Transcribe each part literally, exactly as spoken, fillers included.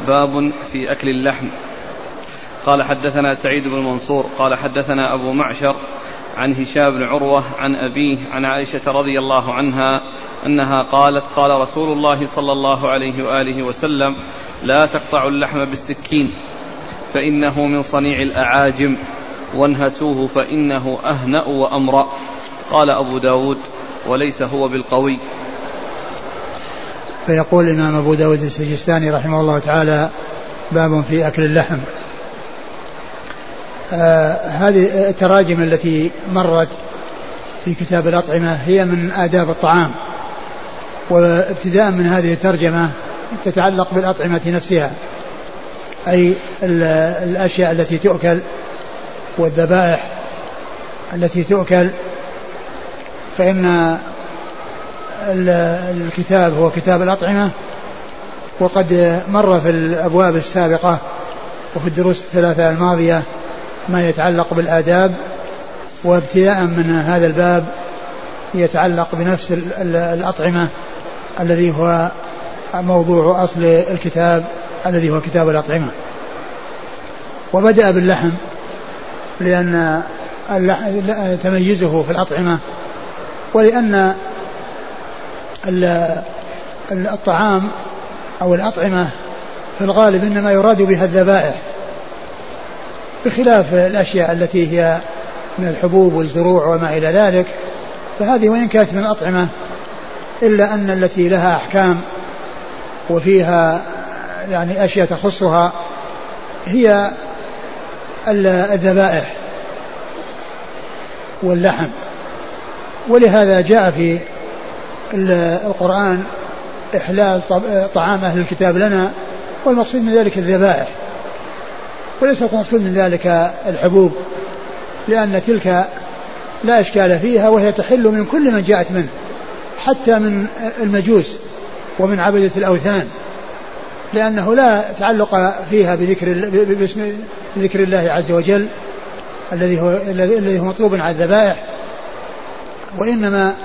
باب في أكل اللحم. قال حدثنا سعيد بن منصور قال حدثنا أبو معشر عن هشام بن عروة عن أبيه عن عائشة رضي الله عنها أنها قالت قال رسول الله صلى الله عليه وآله وسلم لا تقطعوا اللحم بالسكين فإنه من صنيع الأعاجم وانهسوه فإنه أهنأ وأمرأ. قال أبو داود وليس هو بالقوي. فيقول الإمام أبو داود السجستاني رحمه الله تعالى باب في أكل اللحم. آه هذه التراجم التي مرت في كتاب الأطعمة هي من آداب الطعام، وابتداء من هذه الترجمة تتعلق بالأطعمة نفسها، أي الأشياء التي تؤكل والذبائح التي تؤكل. فإن الكتاب هو كتاب الأطعمة، وقد مر في الأبواب السابقة وفي الدروس الثلاثة الماضية ما يتعلق بالآداب، وابتداء من هذا الباب يتعلق بنفس الأطعمة الذي هو موضوع أصل الكتاب الذي هو كتاب الأطعمة. وبدأ باللحم لأن تميزه في الأطعمة، ولأن الطعام أو الأطعمة في الغالب إنما يراد بها الذبائح، بخلاف الأشياء التي هي من الحبوب والزروع وما إلى ذلك، فهذه وإن كانت من الأطعمة إلا أن التي لها أحكام وفيها يعني أشياء تخصها هي الذبائح واللحم. ولهذا جاء في القرآن إحلال طعام أهل الكتاب لنا، والمقصود من ذلك الذبائح، وليس المقصود من ذلك الحبوب، لأن تلك لا إشكال فيها وهي تحل من كل من جاءت منه، حتى من المجوس ومن عبدة الأوثان، لأنه لا تعلق فيها بذكر باسم ذكر الله عز وجل الذي هو الذي هو مطلوب على الذبائح، وإنما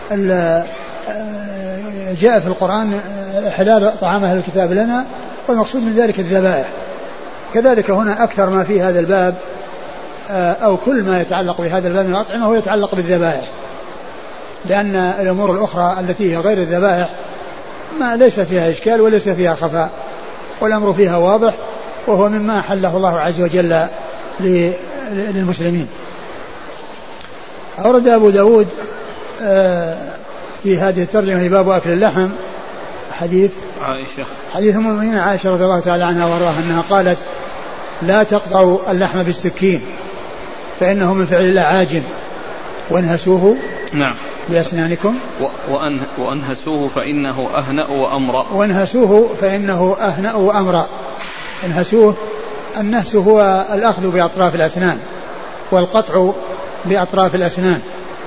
جاء في القرآن حلال طعام أهل الكتاب لنا، والمقصود من ذلك الذبائح. كذلك هنا أكثر ما في هذا الباب أو كل ما يتعلق بهذا الباب من الأطعمة هو يتعلق بالذبائح، لأن الأمور الأخرى التي هي غير الذبائح ما ليس فيها إشكال وليس فيها خفاء، والأمر فيها واضح، وهو مما حله الله عز وجل للمسلمين. أورد أبو داود في هذه الترجمة باب أكل اللحم حديث عائشة حديث أم المؤمنين عائشة رضي الله تعالى عنها وارضاها أنها قالت لا تقطعوا اللحم بالسكين فإنه من فعل الأعاجم وانهسوه نعم بأسنانكم وأن وأنهسوه فإنه أهنأ وأمرأ وانهسوه فإنه أهنأ وأمرأ. انهسوه، النهس هو الأخذ بأطراف الأسنان والقطع بأطراف الأسنان.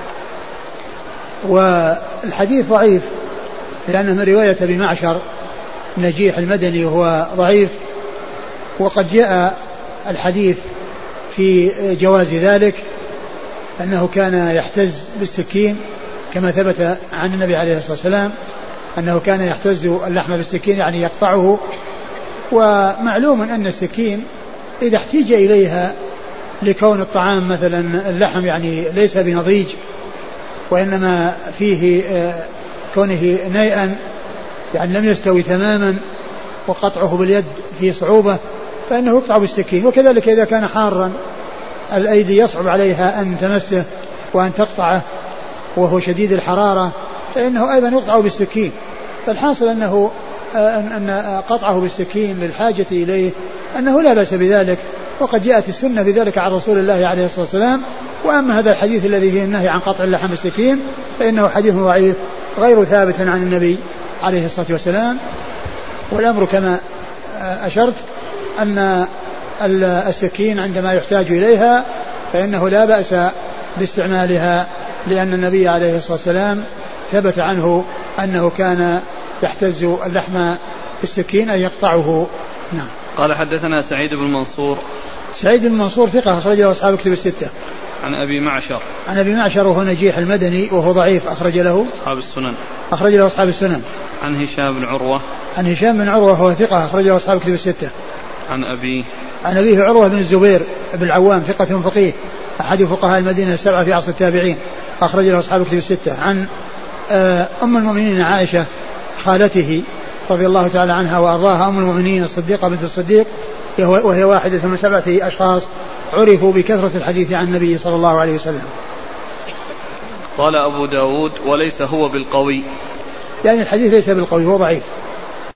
والحديث ضعيف لأنه من رواية أبي معشر نجيح المدني وهو ضعيف، وقد جاء الحديث في جواز ذلك أنه كان يحتز بالسكين كما ثبت عن النبي عليه الصلاة والسلام أنه كان يحتز اللحم بالسكين يعني يقطعه. ومعلوم أن السكين إذا احتيج إليها لكون الطعام مثلا اللحم يعني ليس بنضيج وإنما فيه كونه نيئا يعني لم يستوي تماما وقطعه باليد فيه صعوبة فإنه يقطع بالسكين. وكذلك إذا كان حارا الأيدي يصعب عليها أن تمسه وأن تقطعه وهو شديد الحرارة فإنه أيضا يقطع بالسكين. فالحاصل أنه أن قطعه بالسكين للحاجة إليه أنه لا بأس بذلك، وقد جاءت السنة بذلك عن رسول الله عليه الصلاة والسلام. وأما هذا الحديث الذي فيه النهي عن قطع اللحم بالسكين فإنه حديث ضعيف غير ثابت عن النبي عليه الصلاة والسلام. والأمر كما أشرت أن السكين عندما يحتاج إليها فإنه لا بأس باستعمالها، لأن النبي عليه الصلاة والسلام ثبت عنه أنه كان يحتز اللحم بالسكين أن يقطعه. نعم. قال حدثنا سعيد بن منصور. سعيد بن منصور ثقة أخرجه أصحاب كتب الستة. عن أبي معشر عن أبي معشر وهو نجيح المدني وهو ضعيف أخرج له أصحاب السنن أخرج له أصحاب السنن. عن هشام بن عروة عن هشام بن عروة وهو ثقة أخرج له أصحاب الكتب الستة. عن أبيه عن أبيه عروة بن الزبير بن العوام ثقة فقيه أحد فقهاء المدينة السبعة في عصر التابعين أخرج له أصحاب الكتب الستة. عن أم المؤمنين عائشة خالته رضي الله تعالى عنها وأرضاها أم المؤمنين الصديقة بنت الصديق وهي واحدة من سبعة أشخاص عرفوا بكثرة الحديث عن النبي صلى الله عليه وسلم. قال أبو داود وليس هو بالقوي، يعني الحديث ليس بالقوي، هو ضعيف.